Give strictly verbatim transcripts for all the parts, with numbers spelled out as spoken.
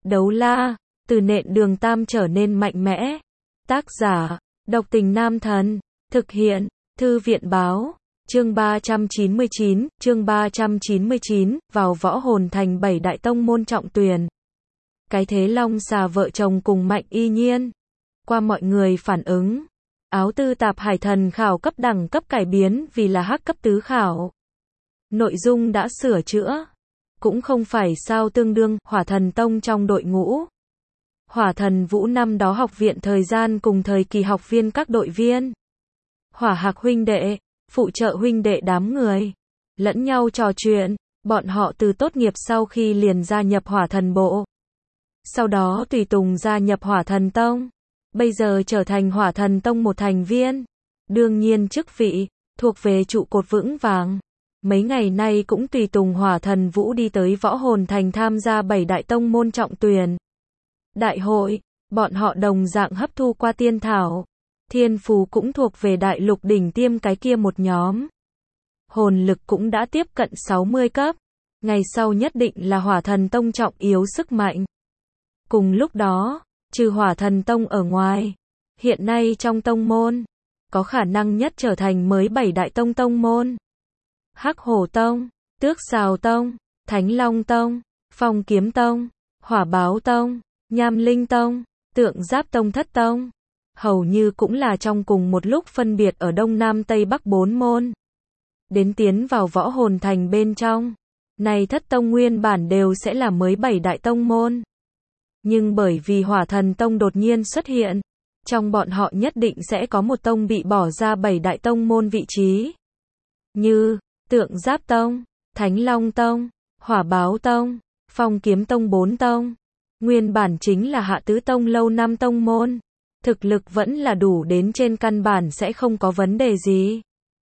Đấu la, từ nện đường tam trở nên mạnh mẽ. Tác giả, Độc Tình Nam Thần. Thực hiện, Thư viện báo. Chương ba trăm chín mươi chín, chương ba trăm chín mươi chín, vào võ hồn thành bảy đại tông môn trọng tuyển. Cái thế Long Xà vợ chồng cùng Mạnh Y Nhiên. Qua mọi người phản ứng, áo tư tạp hải thần khảo cấp đẳng cấp cải biến vì là hắc cấp tứ khảo. Nội dung đã sửa chữa. Cũng không phải sao tương đương, Hỏa Thần Tông trong đội ngũ. Hỏa Thần Vũ năm đó học viện thời gian cùng thời kỳ học viên các đội viên. Hỏa Hạc huynh đệ, phụ trợ huynh đệ đám người. Lẫn nhau trò chuyện, bọn họ từ tốt nghiệp sau khi liền gia nhập Hỏa Thần Bộ. Sau đó tùy tùng gia nhập Hỏa Thần Tông. Bây giờ trở thành Hỏa Thần Tông một thành viên. Đương nhiên chức vị, thuộc về trụ cột vững vàng. Mấy ngày nay cũng tùy tùng Hỏa Thần Vũ đi tới Võ Hồn Thành tham gia bảy đại tông môn trọng tuyển. Đại hội, bọn họ đồng dạng hấp thu qua tiên thảo. Thiên phú cũng thuộc về đại lục đỉnh tiêm cái kia một nhóm. Hồn lực cũng đã tiếp cận sáu mươi cấp. Ngày sau nhất định là Hỏa Thần Tông trọng yếu sức mạnh. Cùng lúc đó, trừ Hỏa Thần Tông ở ngoài, hiện nay trong tông môn, có khả năng nhất trở thành mới bảy đại tông tông môn. Hắc Hổ Tông, Tước Sào Tông, Thánh Long Tông, Phong Kiếm Tông, Hỏa Báo Tông, Nham Linh Tông, Tượng Giáp Tông Thất Tông. Hầu như cũng là trong cùng một lúc phân biệt ở Đông Nam Tây Bắc bốn môn. Đến tiến vào Võ Hồn Thành bên trong, này thất tông nguyên bản đều sẽ là mới bảy đại tông môn. Nhưng bởi vì Hỏa Thần Tông đột nhiên xuất hiện, trong bọn họ nhất định sẽ có một tông bị bỏ ra bảy đại tông môn vị trí. Như Tượng Giáp Tông, Thánh Long Tông, Hỏa Báo Tông, Phong Kiếm Tông bốn tông. Nguyên bản chính là hạ tứ tông lâu năm tông môn. Thực lực vẫn là đủ đến trên căn bản sẽ không có vấn đề gì.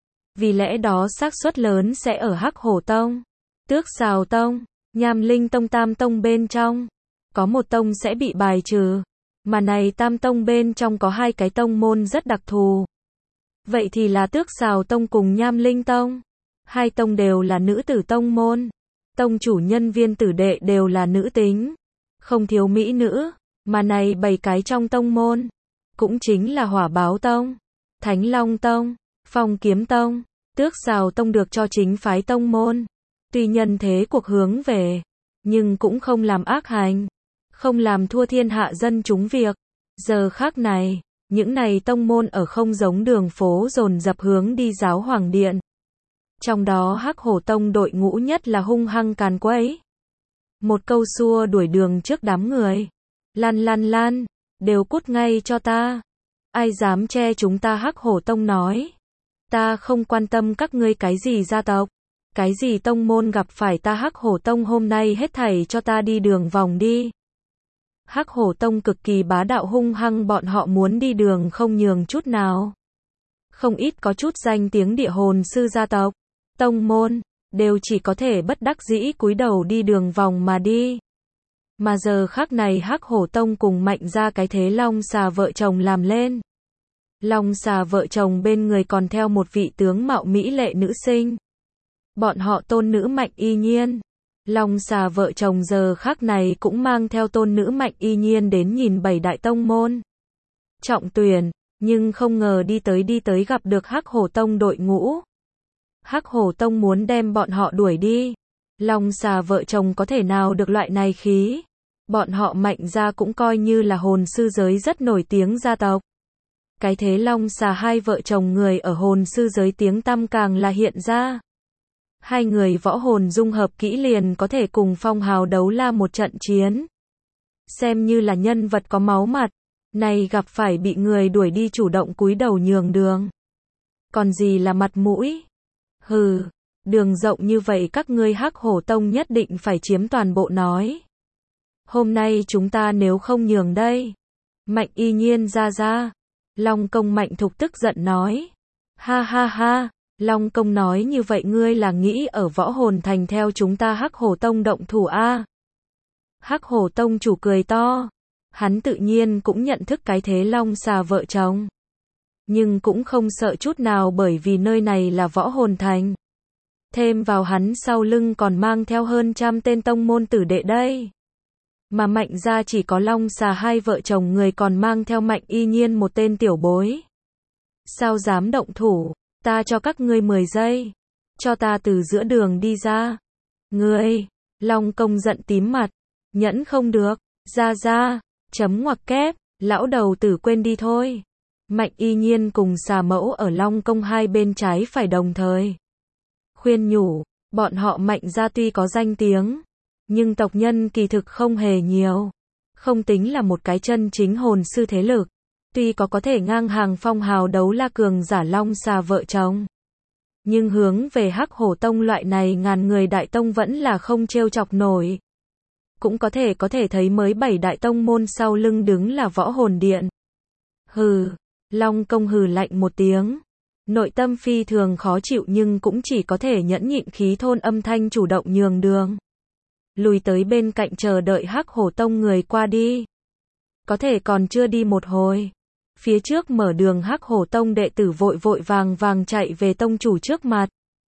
Vì lẽ đó xác suất lớn sẽ ở Hắc Hổ Tông, Tước Sào Tông, Nham Linh Tông tam tông bên trong. Có một tông sẽ bị bài trừ. Mà này tam tông bên trong có hai cái tông môn rất đặc thù. Vậy thì là Tước Sào Tông cùng Nham Linh Tông. Hai tông đều là nữ tử tông môn. Tông chủ nhân viên tử đệ đều là nữ tính. Không thiếu mỹ nữ. Mà này bảy cái trong tông môn. Cũng chính là Hỏa Báo Tông, Thánh Long Tông, Phong Kiếm Tông, Tước Sào Tông được cho chính phái tông môn. Tuy nhân thế cuộc hướng về, nhưng cũng không làm ác hành. Không làm thua thiên hạ dân chúng việc. Giờ khác này, những này tông môn ở không giống đường phố dồn dập hướng đi giáo hoàng điện. Trong đó Hắc Hổ Tông đội ngũ nhất là hung hăng càn quấy. Một câu xua đuổi đường trước đám người. Lan lan lan, đều cút ngay cho ta. Ai dám che chúng ta? Hắc Hổ Tông nói. Ta không quan tâm các ngươi cái gì gia tộc, cái gì tông môn gặp phải ta. Hắc Hổ Tông hôm nay hết thảy cho ta đi đường vòng đi. Hắc Hổ Tông cực kỳ bá đạo hung hăng, bọn họ muốn đi đường không nhường chút nào. Không ít có chút danh tiếng địa hồn sư gia tộc, tông môn, đều chỉ có thể bất đắc dĩ cúi đầu đi đường vòng mà đi. Mà giờ khắc này Hắc Hổ Tông cùng Mạnh ra cái thế Long Xà vợ chồng làm lên. Long Xà vợ chồng bên người còn theo một vị tướng mạo mỹ lệ nữ sinh. Bọn họ tôn nữ Mạnh Y Nhiên. Long Xà vợ chồng giờ khắc này cũng mang theo tôn nữ Mạnh Y Nhiên đến nhìn bảy đại tông môn trọng tuyển, nhưng không ngờ đi tới đi tới gặp được Hắc Hổ Tông đội ngũ. Hắc Hổ Tông muốn đem bọn họ đuổi đi. Long Xà vợ chồng có thể nào được loại này khí. Bọn họ Mạnh ra cũng coi như là hồn sư giới rất nổi tiếng gia tộc. Cái thế Long Xà hai vợ chồng người ở hồn sư giới tiếng tăm càng là hiện ra. Hai người võ hồn dung hợp kỹ liền có thể cùng phong hào đấu la một trận chiến. Xem như là nhân vật có máu mặt. Này gặp phải bị người đuổi đi chủ động cúi đầu nhường đường. Còn gì là mặt mũi? Hừ, đường rộng như vậy các ngươi Hắc Hổ Tông nhất định phải chiếm toàn bộ nói. Hôm nay chúng ta nếu không nhường đây. Mạnh Y Nhiên ra ra. Long Công Mạnh Thục tức giận nói. Ha ha ha, Long Công nói như vậy ngươi là nghĩ ở Võ Hồn Thành theo chúng ta Hắc Hổ Tông động thủ a? Hắc Hổ Tông chủ cười to. Hắn tự nhiên cũng nhận thức cái thế Long Xà vợ chồng. Nhưng cũng không sợ chút nào bởi vì nơi này là Võ Hồn Thành. Thêm vào hắn sau lưng còn mang theo hơn trăm tên tông môn tử đệ đây. Mà Mạnh gia chỉ có Long Xà hai vợ chồng người còn mang theo Mạnh Y Nhiên một tên tiểu bối. Sao dám động thủ, ta cho các ngươi mười giây. Cho ta từ giữa đường đi ra. Ngươi, Long Công giận tím mặt. Nhẫn không được, ra ra, chấm ngoặc kép, lão đầu tử quên đi thôi. Mạnh Y Nhiên cùng Xà Mẫu ở Long Công hai bên trái phải đồng thời khuyên nhủ, bọn họ Mạnh gia tuy có danh tiếng, nhưng tộc nhân kỳ thực không hề nhiều. Không tính là một cái chân chính hồn sư thế lực. Tuy có có thể ngang hàng phong hào đấu la cường giả Long Xà vợ chồng, nhưng hướng về Hắc Hổ Tông loại này ngàn người đại tông vẫn là không trêu chọc nổi. Cũng có thể có thể thấy mới bảy đại tông môn sau lưng đứng là Võ Hồn Điện. Hừ, Long Công hừ lạnh một tiếng. Nội tâm phi thường khó chịu nhưng cũng chỉ có thể nhẫn nhịn khí thôn âm thanh chủ động nhường đường. Lùi tới bên cạnh chờ đợi Hắc Hổ Tông người qua đi. Có thể còn chưa đi một hồi. Phía trước mở đường Hắc Hổ Tông đệ tử vội vội vàng vàng chạy về tông chủ trước mặt.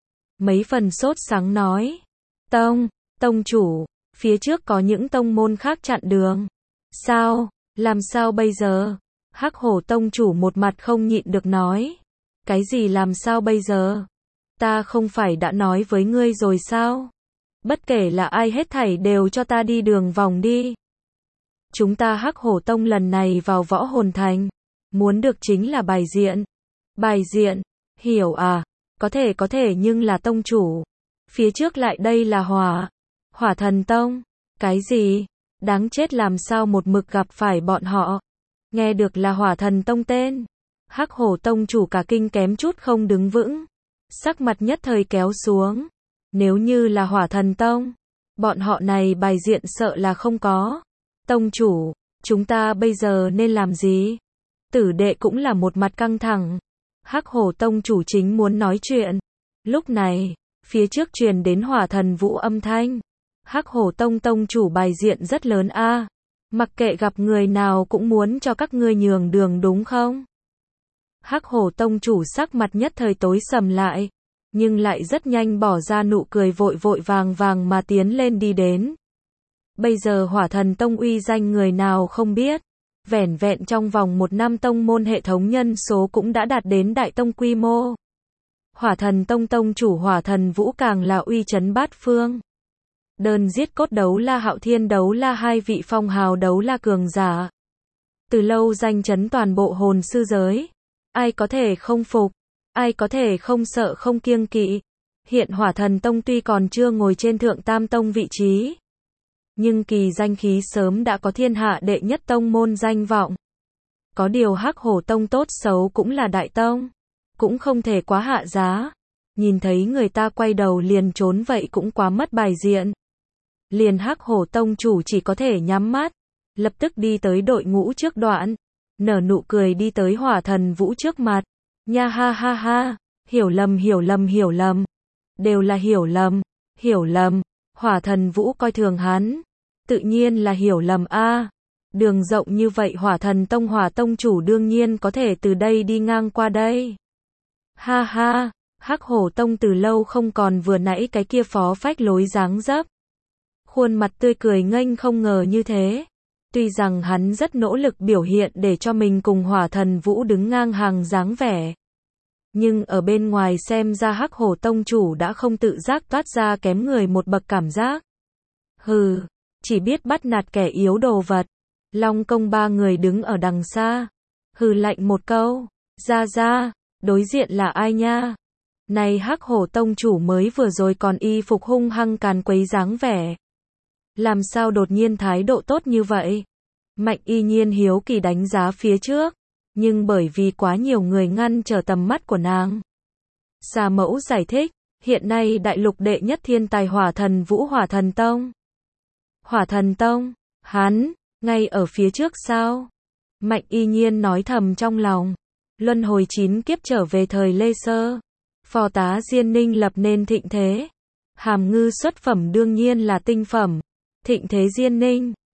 Mấy phần sốt sáng nói. Tông, tông chủ, phía trước có những tông môn khác chặn đường. Sao, làm sao bây giờ? Hắc Hổ Tông chủ một mặt không nhịn được nói. Cái gì làm sao bây giờ? Ta không phải đã nói với ngươi rồi sao? Bất kể là ai hết thảy đều cho ta đi đường vòng đi. Chúng ta Hắc Hổ Tông lần này vào Võ Hồn Thành. Muốn được chính là bài diện. Bài diện, hiểu à? Có thể có thể nhưng là tông chủ. Phía trước lại đây là hỏa. Hỏa Thần Tông. Cái gì? Đáng chết làm sao một mực gặp phải bọn họ. Nghe được là Hỏa Thần Tông tên. Hắc Hổ Tông chủ cả kinh kém chút không đứng vững. Sắc mặt nhất thời kéo xuống. Nếu như là Hỏa Thần Tông, bọn họ này bài diện sợ là không có. Tông chủ, chúng ta bây giờ nên làm gì? Tử đệ cũng là một mặt căng thẳng. Hắc Hổ Tông chủ chính muốn nói chuyện. Lúc này, phía trước truyền đến Hỏa Thần Vũ âm thanh. Hắc Hổ Tông tông chủ bài diện rất lớn a. Mặc kệ gặp người nào cũng muốn cho các ngươi nhường đường đúng không? Hắc Hổ Tông chủ sắc mặt nhất thời tối sầm lại, nhưng lại rất nhanh bỏ ra nụ cười vội vội vàng vàng mà tiến lên đi đến. Bây giờ Hỏa Thần Tông uy danh người nào không biết, vẻn vẹn trong vòng một năm tông môn hệ thống nhân số cũng đã đạt đến đại tông quy mô. Hỏa Thần Tông tông chủ Hỏa Thần Vũ càng là uy chấn bát phương. Đơn giết cốt đấu la Hạo Thiên đấu la hai vị phong hào đấu la cường giả. Từ lâu danh chấn toàn bộ hồn sư giới. Ai có thể không phục, ai có thể không sợ không kiêng kỵ. Hiện Hỏa Thần Tông tuy còn chưa ngồi trên thượng tam tông vị trí, nhưng kỳ danh khí sớm đã có thiên hạ đệ nhất tông môn danh vọng. Có điều Hắc Hổ Tông tốt xấu cũng là đại tông, cũng không thể quá hạ giá. Nhìn thấy người ta quay đầu liền trốn vậy cũng quá mất bài diện. Liền Hắc Hổ Tông chủ chỉ có thể nhắm mắt, lập tức đi tới đội ngũ trước đoạn. Nở nụ cười đi tới Hỏa Thần Vũ trước mặt. Nha ha ha ha, hiểu lầm hiểu lầm hiểu lầm. Đều là hiểu lầm, hiểu lầm. Hỏa Thần Vũ coi thường hắn. Tự nhiên là hiểu lầm a. Đường rộng như vậy Hỏa Thần Tông Hỏa Tông chủ đương nhiên có thể từ đây đi ngang qua đây. Ha ha, Hắc Hổ Tông từ lâu không còn vừa nãy cái kia phó phách lối dáng dấp. Khuôn mặt tươi cười nghênh không ngờ như thế. Tuy rằng hắn rất nỗ lực biểu hiện để cho mình cùng Hỏa Thần Vũ đứng ngang hàng dáng vẻ, nhưng ở bên ngoài xem ra Hắc Hổ Tông chủ đã không tự giác toát ra kém người một bậc cảm giác. Hừ, chỉ biết bắt nạt kẻ yếu đồ vật. Long Công ba người đứng ở đằng xa. Hừ lạnh một câu. Ra ra, đối diện là ai nha? Này Hắc Hổ Tông chủ mới vừa rồi còn y phục hung hăng càn quấy dáng vẻ. Làm sao đột nhiên thái độ tốt như vậy? Mạnh Y Nhiên hiếu kỳ đánh giá phía trước, nhưng bởi vì quá nhiều người ngăn trở tầm mắt của nàng. Xà Mẫu giải thích, hiện nay đại lục đệ nhất thiên tài Hỏa Thần Vũ Hỏa Thần Tông. Hỏa Thần Tông, hắn, ngay ở phía trước sao? Mạnh Y Nhiên nói thầm trong lòng. Luân hồi chín kiếp trở về thời Lê Sơ. Phò tá Diên Ninh lập nên thịnh thế. Hàm ngư xuất phẩm đương nhiên là tinh phẩm. Thịnh thế Diên Ninh.